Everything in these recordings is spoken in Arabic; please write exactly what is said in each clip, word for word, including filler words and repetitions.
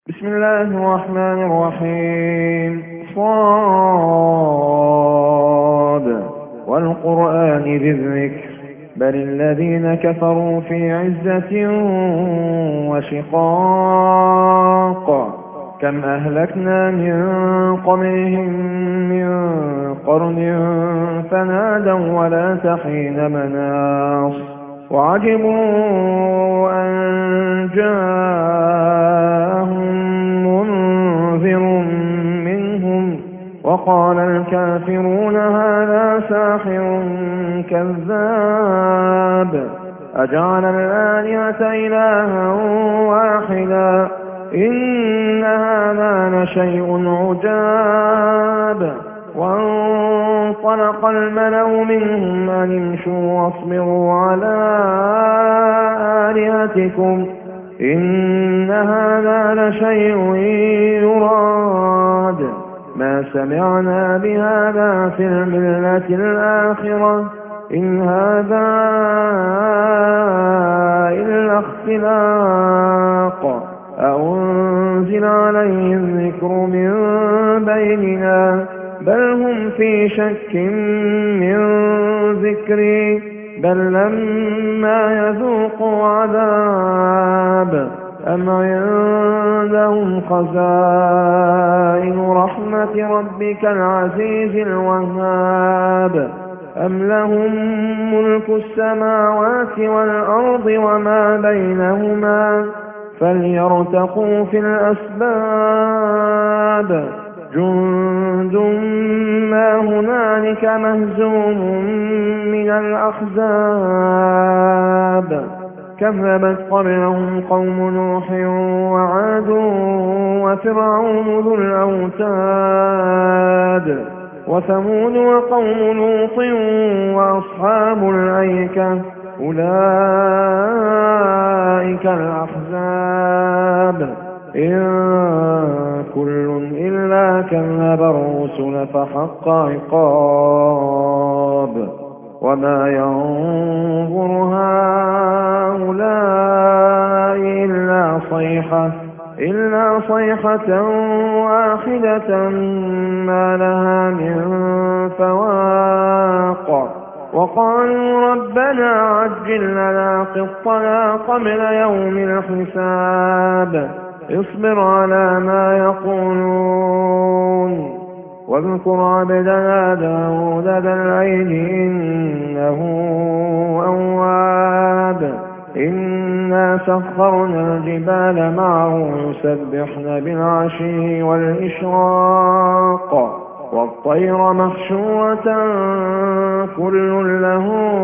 بسم الله الرحمن الرحيم. صاد والقرآن ذي الذكر بل الذين كفروا في عزة وشقاق كم أهلكنا من قبلهم من قرن فنادوا ولا تحين مناص وعجبوا أن جاءهم منذر منهم وقال الكافرون هذا ساحر كذاب أجعل الآلهة إلها واحدا إن هذا لشيء عجاب. وانطلق الملأ منهم أن امشوا واصبروا على آلهتكم إن هذا لشيء يراد ما سمعنا بهذا في الملة الآخرة إن هذا إلا اختلاق أنزل عليه الذكر من بيننا بل هم في شك من ذكري بل لما يذوقوا عذاب أم عندهم خزائن رحمة ربك العزيز الوهاب أم لهم ملك السماوات والأرض وما بينهما فليرتقوا في الأسباب جند ما هنالك مهزوم من الأحزاب كذبت قبلهم قوم نوح وعاد وفرعون ذو الأوتاد وثمود وقوم لوط وأصحاب الأيكة أولئك الأحزاب إن كل إلا كذب الرسل فحق عقاب وما ينظر هؤلاء إلا صيحة إلا صيحة واحدة ما لها من فواق وقالوا ربنا عجل لنا قطنا قبل يوم الحساب اصبر على ما يقولون واذكر عبدنا داود ذا الأيد إنه أواب إنا سخرنا الجبال معه يسبحن بالعشي والإشراق والطير محشورة كل له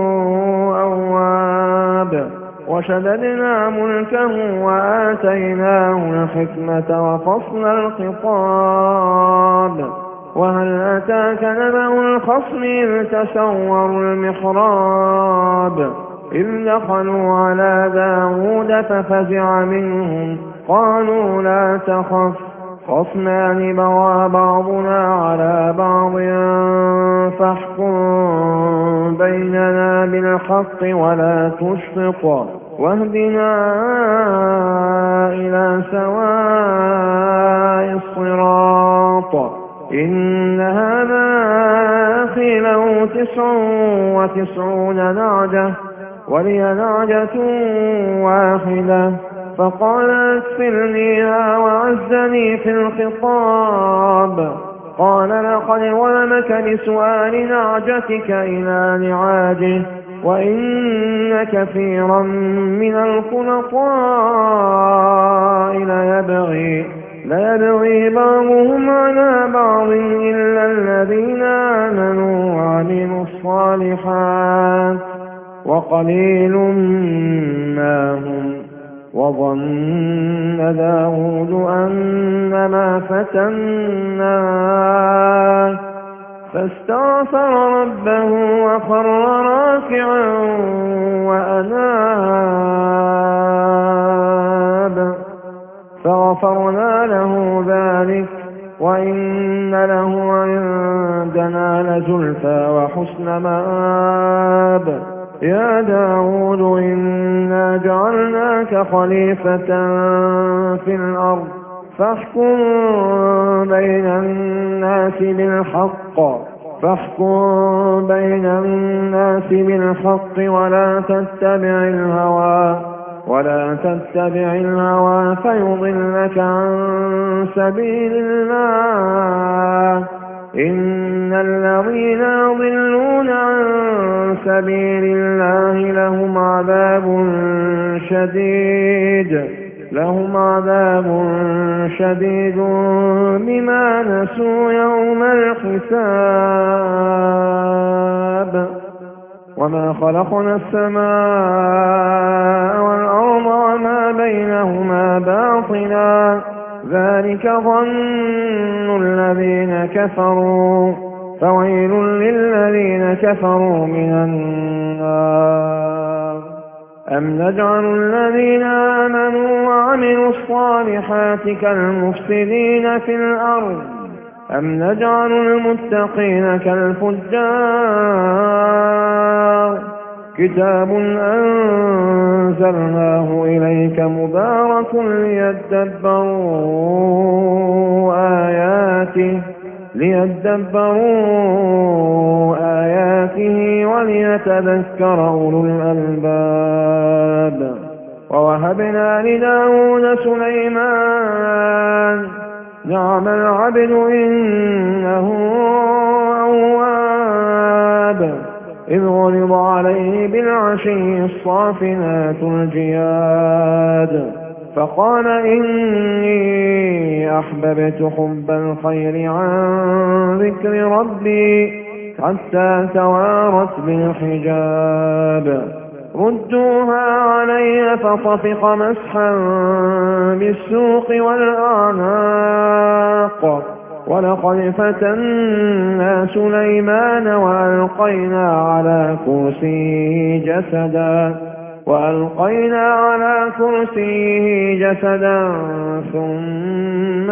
أواب وشددنا ملكه وآتيناه الحكمة وفصل الخطاب وهل أتاك نبأ الخصم إذ تسوروا المحراب إذ دخلوا على داود ففزع منهم قالوا لا تخف خصمان بغى بعضنا على بعض فاحكم بيننا بالحق ولا تشطط واهدنا إلى سواء الصراط إن هذا أخي له تسع وتسعون نعجة ولي نعجة واحدة فقال اكفلنيها وعزني في الخطاب قال لقد ظلمك بسؤال نعجتك إلى نعاجه وإن كثيرا من الخلطاء ليبغي ليبغي بعضهم على بعض إلا الذين آمنوا وعملوا الصالحات وقليل ما هم وظن داود أنما فتناه فاستغفر ربه وخر راكعا وأناب فغفرنا له ذلك وإن له عندنا لزلفى وحسن مآب يا داود إنا جعلناك خليفة في الأرض فاحكم بين الناس بالحق فاحكم بين الناس بالحق ولا تتبع الهوى ولا تتبع الهوى فيضلك عن سبيل الله إن الذين يضلون عن سبيل الله لهم عذاب شديد لهم عذاب شديد بما نسوا يوم الحساب وما خلقنا السماء والأرض وما بينهما باطلا ذلك ظن الذين كفروا فويل للذين كفروا من النار أم نجعل الذين آمنوا وعملوا الصالحات كالمفسدين في الأرض أم نجعل المتقين كالفجار كتاب أنزلناه إليك مبارك ليدبروا آياته ليدبروا آياته وليتذكر أولو الألباب ووهبنا لداود سليمان نعم العبد إنه أواب إذ غلظ عليه بالعشي الصافنات الجياد فقال إني أحببت حب الخير عن ذكر ربي حتى توارت بالحجاب ردوها علي فطفق مسحا بالسوق والأعناق ولقد فتنا سليمان وألقينا على كرسيه جسدا وألقينا على كرسيه جسدا ثم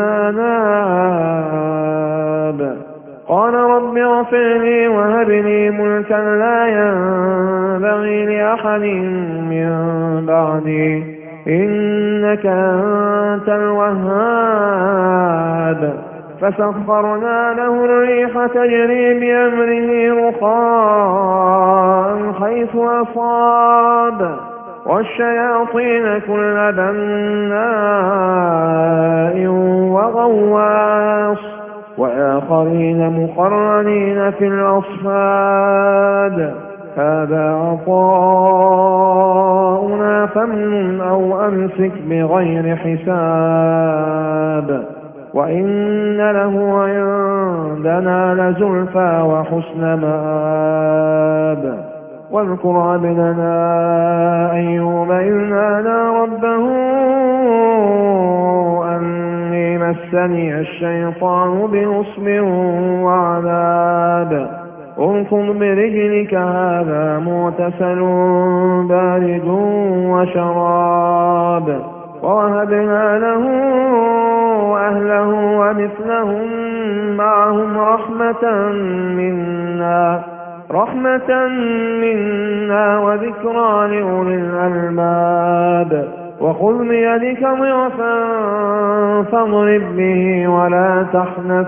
ناب قال رب اغفر لي وهب لي ملكا لا ينبغي لأحد من بعدي إنك أنت الوهاب فسخرنا له الريح تجري بأمره رخاء حيث أصاب والشياطين كل بناء وغواص وآخرين مقرنين في الأصفاد هذا عطاؤنا فامنن أو أمسك بغير حساب وإن له عندنا لزلفى وحسن مآب واذكر عبدنا أيوب إذ نادى ربه أني مسني الشيطان بنصب وعذاب اركض برجلك هذا مغتسل بارد وشراب ووهبنا له أهله ومثلهم معهم رحمة منا رحمة منا وذكرى لأولي الألباب وخذ بيدك ضغثا فاضرب به ولا تحنث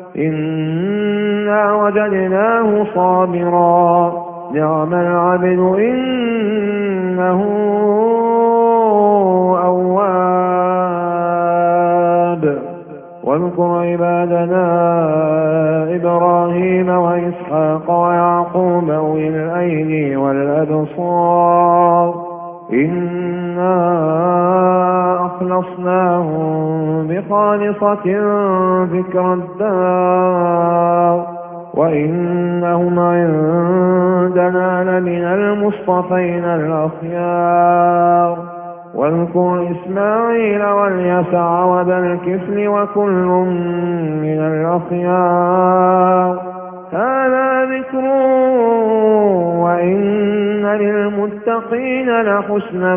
إنا وجدناه صابرا نعم العبد إنه أواب واذكر عبادنا إبراهيم وإسحاق ويعقوب أولي الأيدي والأبصار إنا أخلصناهم بخالصة ذكر الدار وإنهم عندنا لمن المصطفين الأخيار واذكر إسماعيل واليسع وذا الكفل وكل من الأخيار هذا ذكر وإن للمتقين لحسن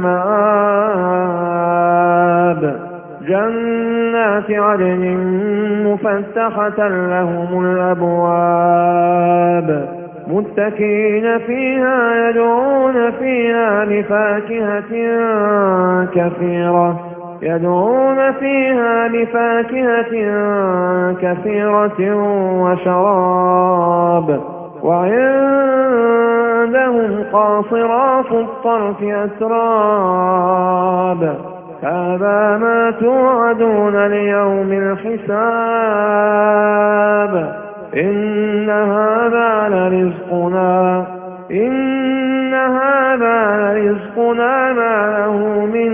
مآب جنات عدن مفتحة لهم الأبواب متكئين فيها يدعون فيها بفاكهة كثيرة يدعون فيها بفاكهة كثيرة وشراب وعندهم قاصرات الطرف أتراب هذا ما توعدون ليوم الحساب إن هذا لرزقنا إن هذا لرزقنا ما له من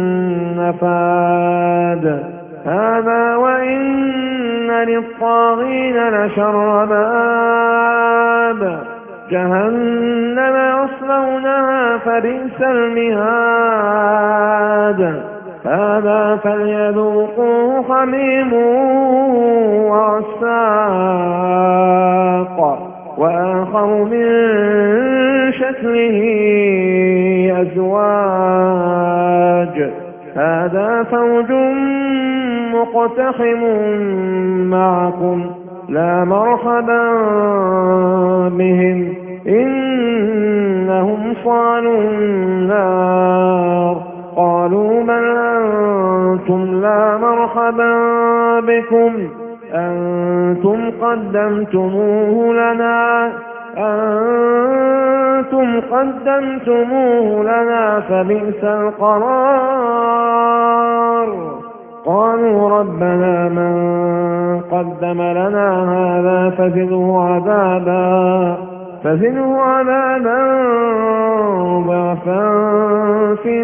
نفاد هذا وإن للطاغين لشر مآب جهنم يصلونها فبئس المهاد هذا فليذوقوه حميم وغساق وآخر من شكله أزواج هذا فوج مقتحم معكم لا مرحبا بهم إنهم صالوا النار قالوا بل أنتم لا مرحبا بكم أنتم قدمتموه لنا أنتم قدمتموه لنا فبئس القرار قالوا ربنا من قدم لنا هذا فزده عذابا فزده عذابا ضعفا في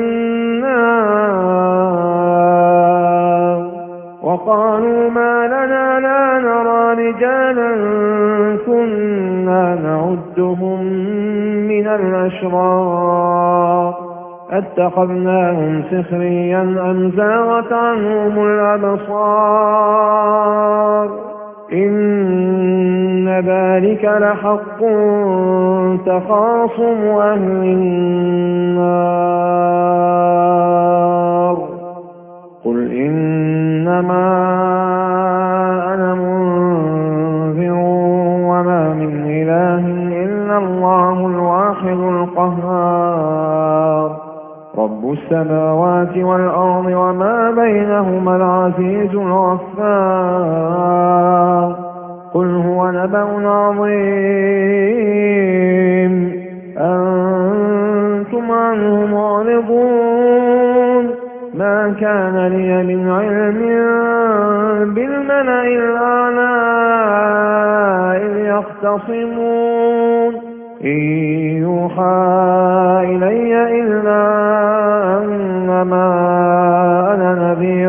النار وقالوا ما لنا لا نرى رجالا كنا نعدهم من الأشرار اتخذناهم سخريا أم زاغت عنهم الأبصار إن ذلك لحق تخاصم أهل النار قل إنما أنا منذر وما من إله إلا الله الواحد القهار رب السماوات والأرض وما بينهما العزيز الغفار قل هو نبأ عظيم أنتم عنه معرضون ما كان لي من علم بالملأ الأعلى إذ يختصمون إن يوحى إلي إلا أنما أنا نذير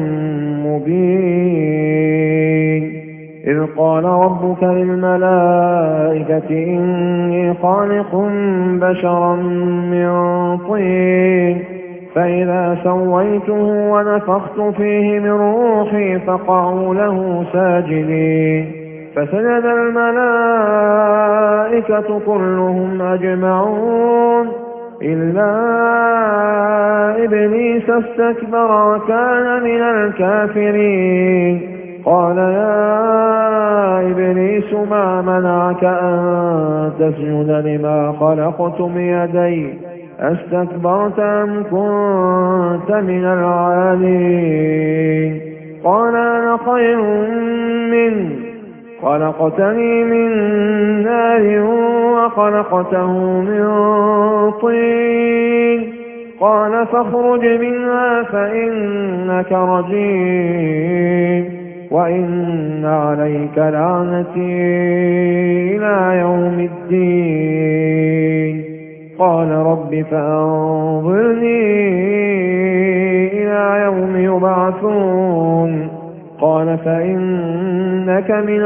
مبين إذ قال ربك للملائكة إني خالق بشرا من طين فإذا سويته ونفخت فيه من روحي فقعوا له ساجدين فسجد الملائكة كلهم أجمعون إلا إبليس استكبر وكان من الكافرين قال يا إبليس ما منعك أن تسجد لما خلقت بيدي أستكبرت أم كنت من العالين قال أنا خير منه خلقتني من نار وخلقته من طين قال فاخرج منها فإنك رجيم وإن عليك لعنتي إلى يوم الدين قال رب فأنظرني إلى يوم يبعثون قال فإنك من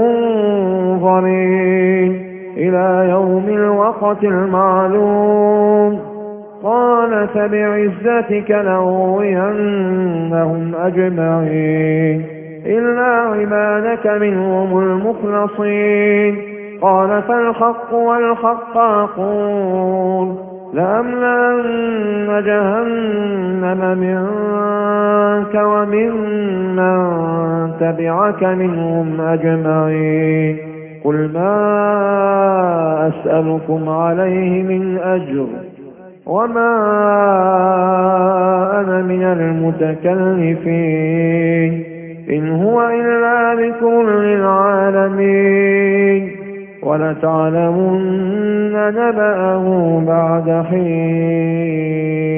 المنظرين إلى يوم الوقت المعلوم قال فبعزتك لأغوينهم أجمعين إلا عبادك منهم المخلصين قال فالحق والحق أقول لأملأن جهنم منك ومن من تبعك منهم أجمعين قل ما أسألكم عليه من أجر وما أنا من المتكلفين إن هو إلا ذكر للعالمين ولتعلمن نبأه بعد حين.